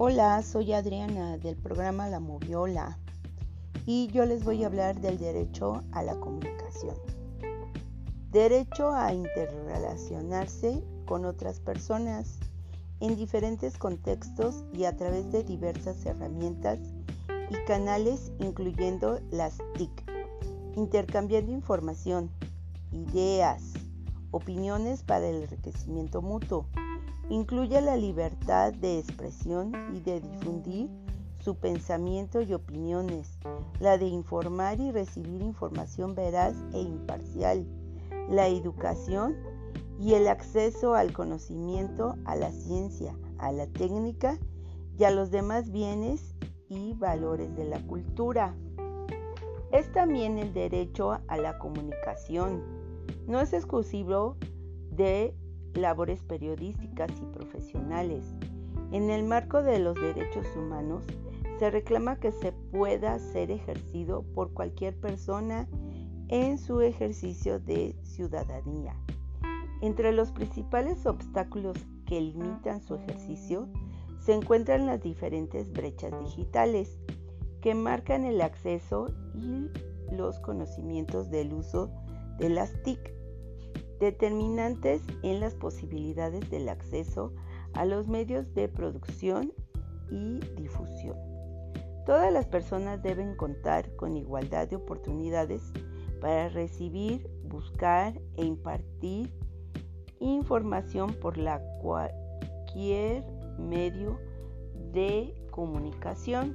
Hola, soy Adriana del programa La Moviola y yo les voy a hablar del derecho a la comunicación. Derecho a interrelacionarse con otras personas en diferentes contextos y a través de diversas herramientas y canales, incluyendo las TIC, intercambiando información, ideas, opiniones para el enriquecimiento mutuo. Incluye la libertad de expresión y de difundir su pensamiento y opiniones, la de informar y recibir información veraz e imparcial, la educación y el acceso al conocimiento, a la ciencia, a la técnica y a los demás bienes y valores de la cultura. Es también el derecho a la comunicación. No es exclusivo de labores periodísticas y profesionales. En el marco de los derechos humanos, se reclama que se pueda ser ejercido por cualquier persona en su ejercicio de ciudadanía. Entre los principales obstáculos que limitan su ejercicio se encuentran las diferentes brechas digitales que marcan el acceso y los conocimientos del uso de las TIC, determinantes en las posibilidades del acceso a los medios de producción y difusión. Todas las personas deben contar con igualdad de oportunidades para recibir, buscar e impartir información por cualquier medio de comunicación,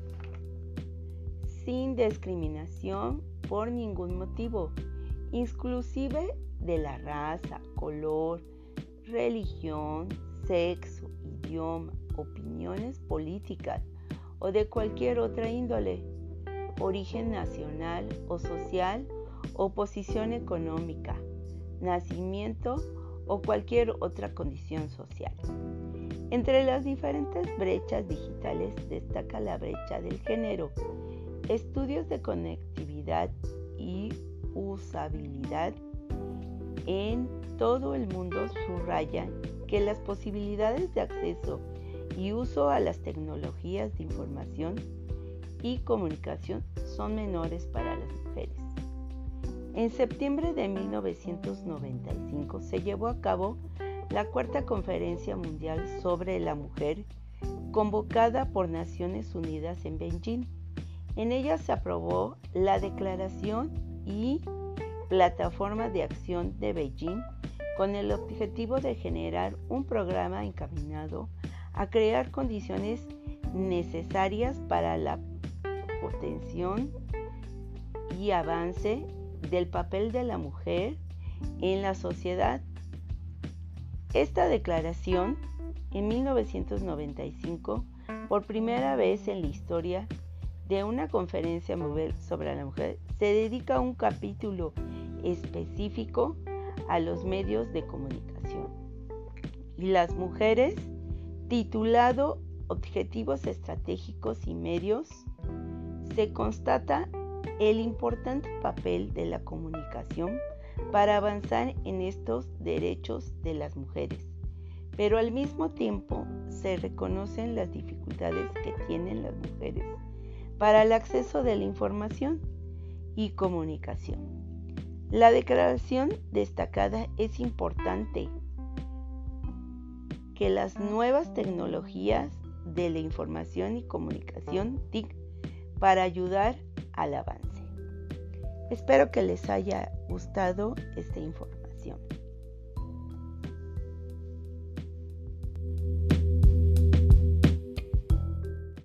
sin discriminación por ningún motivo, inclusive de la raza, color, religión, sexo, idioma, opiniones políticas o de cualquier otra índole, origen nacional o social o posición económica, nacimiento o cualquier otra condición social. Entre las diferentes brechas digitales destaca la brecha del género. Estudios de conectividad y usabilidad en todo el mundo subrayan que las posibilidades de acceso y uso a las tecnologías de información y comunicación son menores para las mujeres. En septiembre de 1995 se llevó a cabo la Cuarta Conferencia Mundial sobre la Mujer, convocada por Naciones Unidas en Beijing. En ella se aprobó la Declaración y Plataforma de Acción de Beijing con el objetivo de generar un programa encaminado a crear condiciones necesarias para la potenciación y avance del papel de la mujer en la sociedad. Esta declaración, en 1995, por primera vez en la historia de una conferencia mundial sobre la mujer, se dedica un capítulo específico a los medios de comunicación y las mujeres, titulado Objetivos Estratégicos y Medios. Se constata el importante papel de la comunicación para avanzar en estos derechos de las mujeres, pero al mismo tiempo se reconocen las dificultades que tienen las mujeres para el acceso de la información y comunicación. La declaración destacada es importante que las nuevas tecnologías de la información y comunicación TIC para ayudar al avance. Espero que les haya gustado esta información.